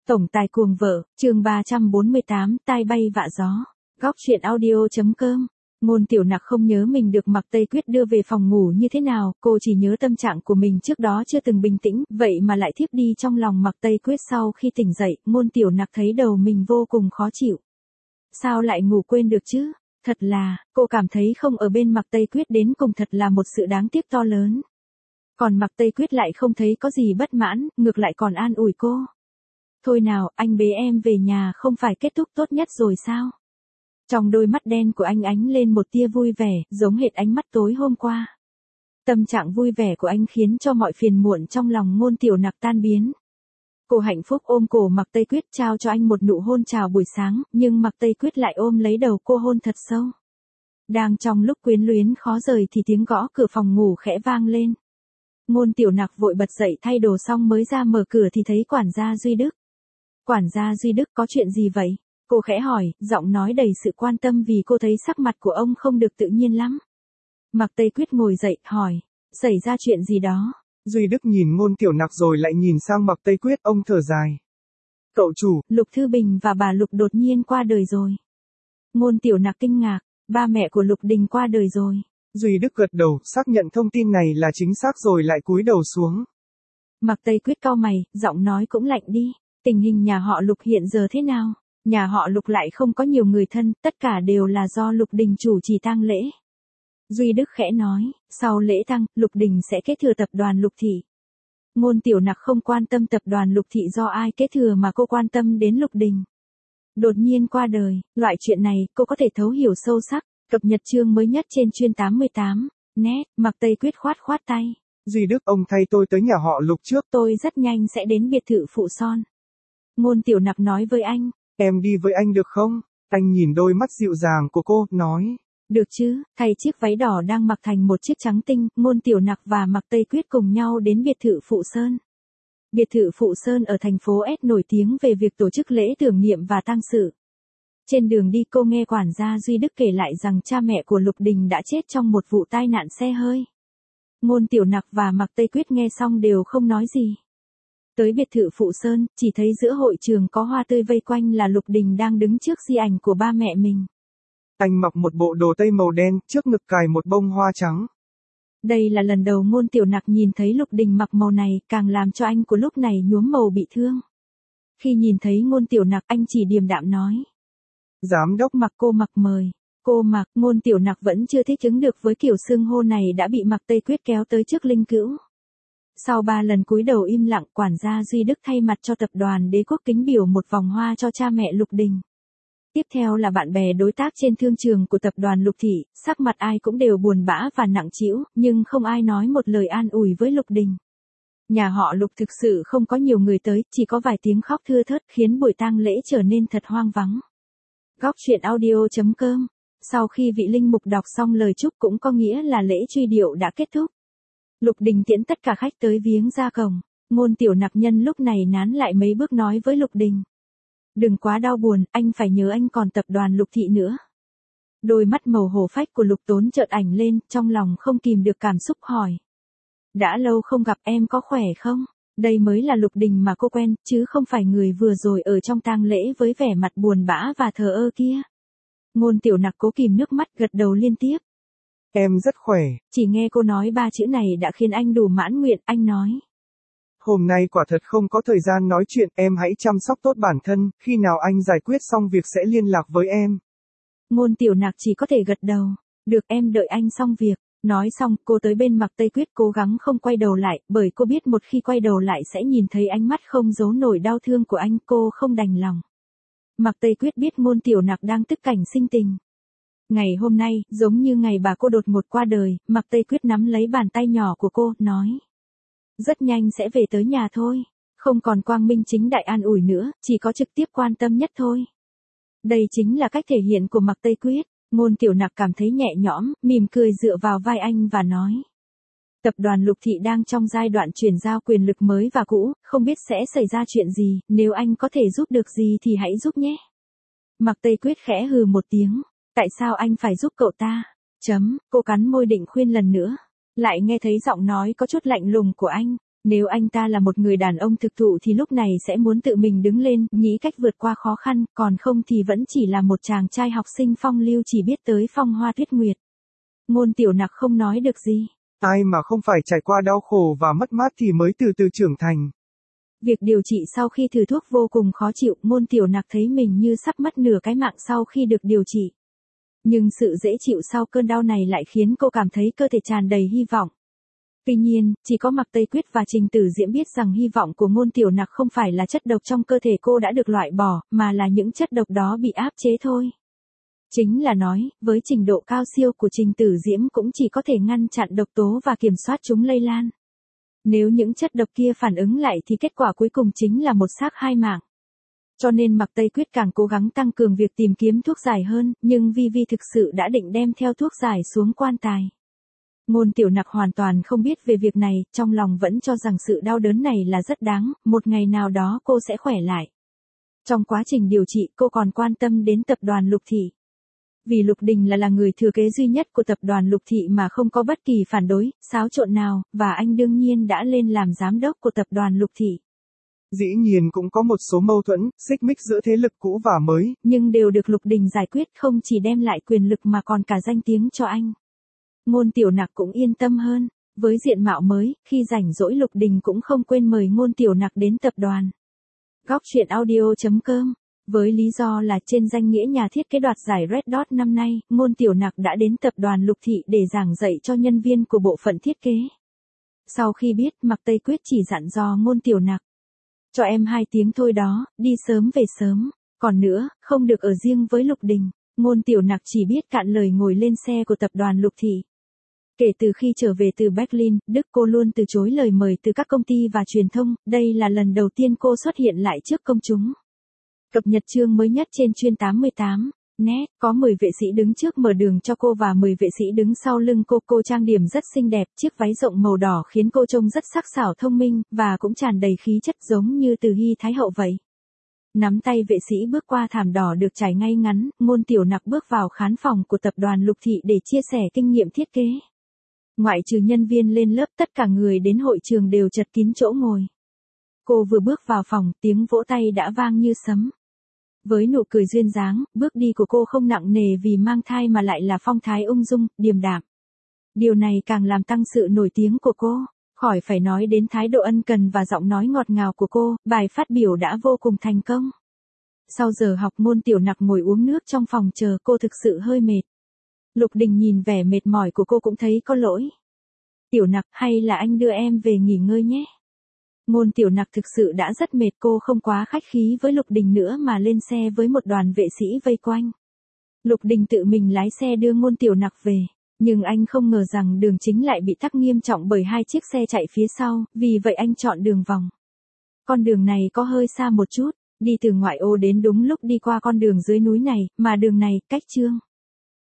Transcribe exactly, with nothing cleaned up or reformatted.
Tổng tài cuồng vợ, chương ba trăm bốn mươi tám, tai bay vạ gió. Góc truyện audio.com. Ngôn Tiểu Nặc không nhớ mình được Mạc Tây Quyết đưa về phòng ngủ như thế nào, cô chỉ nhớ tâm trạng của mình trước đó chưa từng bình tĩnh, vậy mà lại thiếp đi trong lòng Mạc Tây Quyết. Sau khi tỉnh dậy, Ngôn Tiểu Nặc thấy đầu mình vô cùng khó chịu. Sao lại ngủ quên được chứ? Thật là, cô cảm thấy không ở bên Mạc Tây Quyết đến cùng thật là một sự đáng tiếc to lớn. Còn Mạc Tây Quyết lại không thấy có gì bất mãn, ngược lại còn an ủi cô. Thôi nào, anh bế em về nhà không phải kết thúc tốt nhất rồi sao? Trong đôi mắt đen của anh ánh lên một tia vui vẻ, giống hệt ánh mắt tối hôm qua. Tâm trạng vui vẻ của anh khiến cho mọi phiền muộn trong lòng Ngôn Tiểu Nặc tan biến. Cô hạnh phúc ôm cổ Mạc Tây Quyết trao cho anh một nụ hôn chào buổi sáng, nhưng Mạc Tây Quyết lại ôm lấy đầu cô hôn thật sâu. Đang trong lúc quyến luyến khó rời thì tiếng gõ cửa phòng ngủ khẽ vang lên. Ngôn Tiểu Nặc vội bật dậy thay đồ xong mới ra mở cửa thì thấy quản gia Duy Đức. Quản gia Duy Đức, có chuyện gì vậy? Cô khẽ hỏi, giọng nói đầy sự quan tâm vì cô thấy sắc mặt của ông không được tự nhiên lắm. Mạc Tây Quyết ngồi dậy, hỏi, xảy ra chuyện gì đó? Duy Đức nhìn Ngôn Tiểu Nặc rồi lại nhìn sang Mạc Tây Quyết, ông thở dài. Cậu chủ, Lục Thư Bình và bà Lục đột nhiên qua đời rồi. Ngôn Tiểu Nặc kinh ngạc, ba mẹ của Lục Đình qua đời rồi. Duy Đức gật đầu, xác nhận thông tin này là chính xác rồi lại cúi đầu xuống. Mạc Tây Quyết cau mày, giọng nói cũng lạnh đi. Tình hình nhà họ Lục hiện giờ thế nào? Nhà họ Lục lại không có nhiều người thân, tất cả đều là do Lục Đình chủ trì tang lễ. Duy Đức khẽ nói, sau lễ tang, Lục Đình sẽ kế thừa tập đoàn Lục Thị. Ngôn Tiểu Nặc không quan tâm tập đoàn Lục Thị do ai kế thừa mà cô quan tâm đến Lục Đình. Đột nhiên qua đời, loại chuyện này cô có thể thấu hiểu sâu sắc. Cập nhật chương mới nhất trên chuyên tám mươi tám. Net, Mạc Tây Quyết khoát khoát tay. Duy Đức, ông thay tôi tới nhà họ Lục trước. Tôi rất nhanh sẽ đến biệt thự Phụ Son. Ngôn Tiểu Nặc nói với anh. Em đi với anh được không? Anh nhìn đôi mắt dịu dàng của cô, nói. Được chứ, thay chiếc váy đỏ đang mặc thành một chiếc trắng tinh, Ngôn Tiểu Nặc và Mạc Tây Quyết cùng nhau đến biệt thự Phụ Sơn. Biệt thự Phụ Sơn ở thành phố S nổi tiếng về việc tổ chức lễ tưởng niệm và tang sự. Trên đường đi cô nghe quản gia Duy Đức kể lại rằng cha mẹ của Lục Đình đã chết trong một vụ tai nạn xe hơi. Ngôn Tiểu Nặc và Mạc Tây Quyết nghe xong đều không nói gì. Tới biệt thự Phụ Sơn, chỉ thấy giữa hội trường có hoa tươi vây quanh là Lục Đình đang đứng trước di ảnh của ba mẹ mình. Anh mặc một bộ đồ tây màu đen, trước ngực cài một bông hoa trắng. Đây là lần đầu Ngôn Tiểu Nặc nhìn thấy Lục Đình mặc màu này, càng làm cho anh của lúc này nhuốm màu bị thương. Khi nhìn thấy Ngôn Tiểu Nặc, anh chỉ điềm đạm nói. Giám đốc Mặc cô mặc mời. Cô mặc, Ngôn Tiểu Nặc vẫn chưa thích ứng được với kiểu xưng hô này đã bị Mạc Tây Quyết kéo tới trước linh cữu. Sau ba lần cúi đầu im lặng, quản gia Duy Đức thay mặt cho tập đoàn Đế Quốc kính biểu một vòng hoa cho cha mẹ Lục Đình. Tiếp theo là bạn bè đối tác trên thương trường của tập đoàn Lục Thị, sắc mặt ai cũng đều buồn bã và nặng trĩu, nhưng không ai nói một lời an ủi với Lục Đình. Nhà họ Lục thực sự không có nhiều người tới, chỉ có vài tiếng khóc thưa thớt khiến buổi tang lễ trở nên thật hoang vắng. Góc truyện audio.com. Sau khi vị linh mục đọc xong lời chúc cũng có nghĩa là lễ truy điệu đã kết thúc. Lục Đình tiễn tất cả khách tới viếng ra cổng. Ngôn Tiểu Nặc nhân lúc này nán lại mấy bước nói với Lục Đình. Đừng quá đau buồn, anh phải nhớ anh còn tập đoàn Lục Thị nữa. Đôi mắt màu hổ phách của Lục Tốn chợt ảnh lên, trong lòng không kìm được cảm xúc hỏi. Đã lâu không gặp, em có khỏe không? Đây mới là Lục Đình mà cô quen, chứ không phải người vừa rồi ở trong tang lễ với vẻ mặt buồn bã và thờ ơ kia. Ngôn Tiểu Nặc cố kìm nước mắt gật đầu liên tiếp. Em rất khỏe. Chỉ nghe cô nói ba chữ này đã khiến anh đủ mãn nguyện, anh nói. Hôm nay quả thật không có thời gian nói chuyện, em hãy chăm sóc tốt bản thân, khi nào anh giải quyết xong việc sẽ liên lạc với em. Ngôn Tiểu Nặc chỉ có thể gật đầu. Được, em đợi anh xong việc. Nói xong, cô tới bên Mạc Tây Quyết cố gắng không quay đầu lại, bởi cô biết một khi quay đầu lại sẽ nhìn thấy ánh mắt không giấu nổi đau thương của anh, cô không đành lòng. Mạc Tây Quyết biết Ngôn Tiểu Nặc đang tức cảnh sinh tình. Ngày hôm nay, giống như ngày bà cô đột ngột qua đời, Mạc Tây Quyết nắm lấy bàn tay nhỏ của cô, nói. Rất nhanh sẽ về tới nhà thôi, không còn quang minh chính đại an ủi nữa, chỉ có trực tiếp quan tâm nhất thôi. Đây chính là cách thể hiện của Mạc Tây Quyết. Ngôn Tiểu Nặc cảm thấy nhẹ nhõm, mỉm cười dựa vào vai anh và nói. Tập đoàn Lục Thị đang trong giai đoạn chuyển giao quyền lực mới và cũ, không biết sẽ xảy ra chuyện gì, nếu anh có thể giúp được gì thì hãy giúp nhé. Mạc Tây Quyết khẽ hừ một tiếng. Tại sao anh phải giúp cậu ta? Chấm, cô cắn môi định khuyên lần nữa. Lại nghe thấy giọng nói có chút lạnh lùng của anh. Nếu anh ta là một người đàn ông thực thụ thì lúc này sẽ muốn tự mình đứng lên, nghĩ cách vượt qua khó khăn, còn không thì vẫn chỉ là một chàng trai học sinh phong lưu chỉ biết tới phong hoa tuyết nguyệt. Ngôn Tiểu Nặc không nói được gì. Ai mà không phải trải qua đau khổ và mất mát thì mới từ từ trưởng thành. Việc điều trị sau khi thử thuốc vô cùng khó chịu, Ngôn Tiểu Nặc thấy mình như sắp mất nửa cái mạng sau khi được điều trị. Nhưng sự dễ chịu sau cơn đau này lại khiến cô cảm thấy cơ thể tràn đầy hy vọng. Tuy nhiên, chỉ có Mạc Tây Quyết và Trình Tử Diễm biết rằng hy vọng của Ngôn Tiểu Nặc không phải là chất độc trong cơ thể cô đã được loại bỏ, mà là những chất độc đó bị áp chế thôi. Chính là nói, với trình độ cao siêu của Trình Tử Diễm cũng chỉ có thể ngăn chặn độc tố và kiểm soát chúng lây lan. Nếu những chất độc kia phản ứng lại thì kết quả cuối cùng chính là một xác hai mạng. Cho nên Mạc Tây Quyết càng cố gắng tăng cường việc tìm kiếm thuốc giải hơn, nhưng Vi Vi thực sự đã định đem theo thuốc giải xuống quan tài. Ngôn Tiểu Nặc hoàn toàn không biết về việc này, trong lòng vẫn cho rằng sự đau đớn này là rất đáng, một ngày nào đó cô sẽ khỏe lại. Trong quá trình điều trị cô còn quan tâm đến tập đoàn Lục Thị. Vì Lục Đình là là người thừa kế duy nhất của tập đoàn Lục Thị mà không có bất kỳ phản đối, xáo trộn nào, và anh đương nhiên đã lên làm giám đốc của tập đoàn Lục Thị. Dĩ nhiên cũng có một số mâu thuẫn, xích mích giữa thế lực cũ và mới. Nhưng đều được Lục Đình giải quyết, không chỉ đem lại quyền lực mà còn cả danh tiếng cho anh. Ngôn Tiểu Nặc cũng yên tâm hơn, với diện mạo mới, khi rảnh rỗi Lục Đình cũng không quên mời Ngôn Tiểu Nặc đến tập đoàn. Góc truyện audio chấm com. Với lý do là trên danh nghĩa nhà thiết kế đoạt giải Red Dot năm nay, Ngôn Tiểu Nặc đã đến tập đoàn Lục Thị để giảng dạy cho nhân viên của bộ phận thiết kế. Sau khi biết, Mạc Tây Quyết chỉ dặn dò Ngôn Tiểu Nặc. Cho em hai tiếng thôi đó, đi sớm về sớm. Còn nữa, không được ở riêng với Lục Đình. Ngôn Tiểu Nặc chỉ biết cạn lời ngồi lên xe của tập đoàn Lục Thị. Kể từ khi trở về từ Berlin, Đức cô luôn từ chối lời mời từ các công ty và truyền thông, đây là lần đầu tiên cô xuất hiện lại trước công chúng. Cập nhật chương mới nhất trên chuyên tám mươi tám. Net, có mười vệ sĩ đứng trước mở đường cho cô và mười vệ sĩ đứng sau lưng cô. Cô trang điểm rất xinh đẹp, chiếc váy rộng màu đỏ khiến cô trông rất sắc sảo thông minh, và cũng tràn đầy khí chất giống như Từ Hy Thái Hậu vậy. Nắm tay vệ sĩ bước qua thảm đỏ được trải ngay ngắn, Ngôn Tiểu Nặc bước vào khán phòng của tập đoàn Lục Thị để chia sẻ kinh nghiệm thiết kế. Ngoại trừ nhân viên lên lớp, tất cả người đến hội trường đều chật kín chỗ ngồi. Cô vừa bước vào phòng, tiếng vỗ tay đã vang như sấm. Với nụ cười duyên dáng, bước đi của cô không nặng nề vì mang thai mà lại là phong thái ung dung, điềm đạm. Điều này càng làm tăng sự nổi tiếng của cô. Khỏi phải nói đến thái độ ân cần và giọng nói ngọt ngào của cô, bài phát biểu đã vô cùng thành công. Sau giờ học, Ngôn Tiểu Nặc ngồi uống nước trong phòng chờ, cô thực sự hơi mệt. Lục Đình nhìn vẻ mệt mỏi của cô cũng thấy có lỗi. Tiểu Nặc, hay là anh đưa em về nghỉ ngơi nhé. Ngôn Tiểu Nặc thực sự đã rất mệt, cô không quá khách khí với Lục Đình nữa mà lên xe với một đoàn vệ sĩ vây quanh. Lục Đình tự mình lái xe đưa Ngôn Tiểu Nặc về, nhưng anh không ngờ rằng đường chính lại bị tắc nghiêm trọng bởi hai chiếc xe chạy phía sau, vì vậy anh chọn đường vòng. Con đường này có hơi xa một chút, đi từ ngoại ô đến đúng lúc đi qua con đường dưới núi này, mà đường này cách chương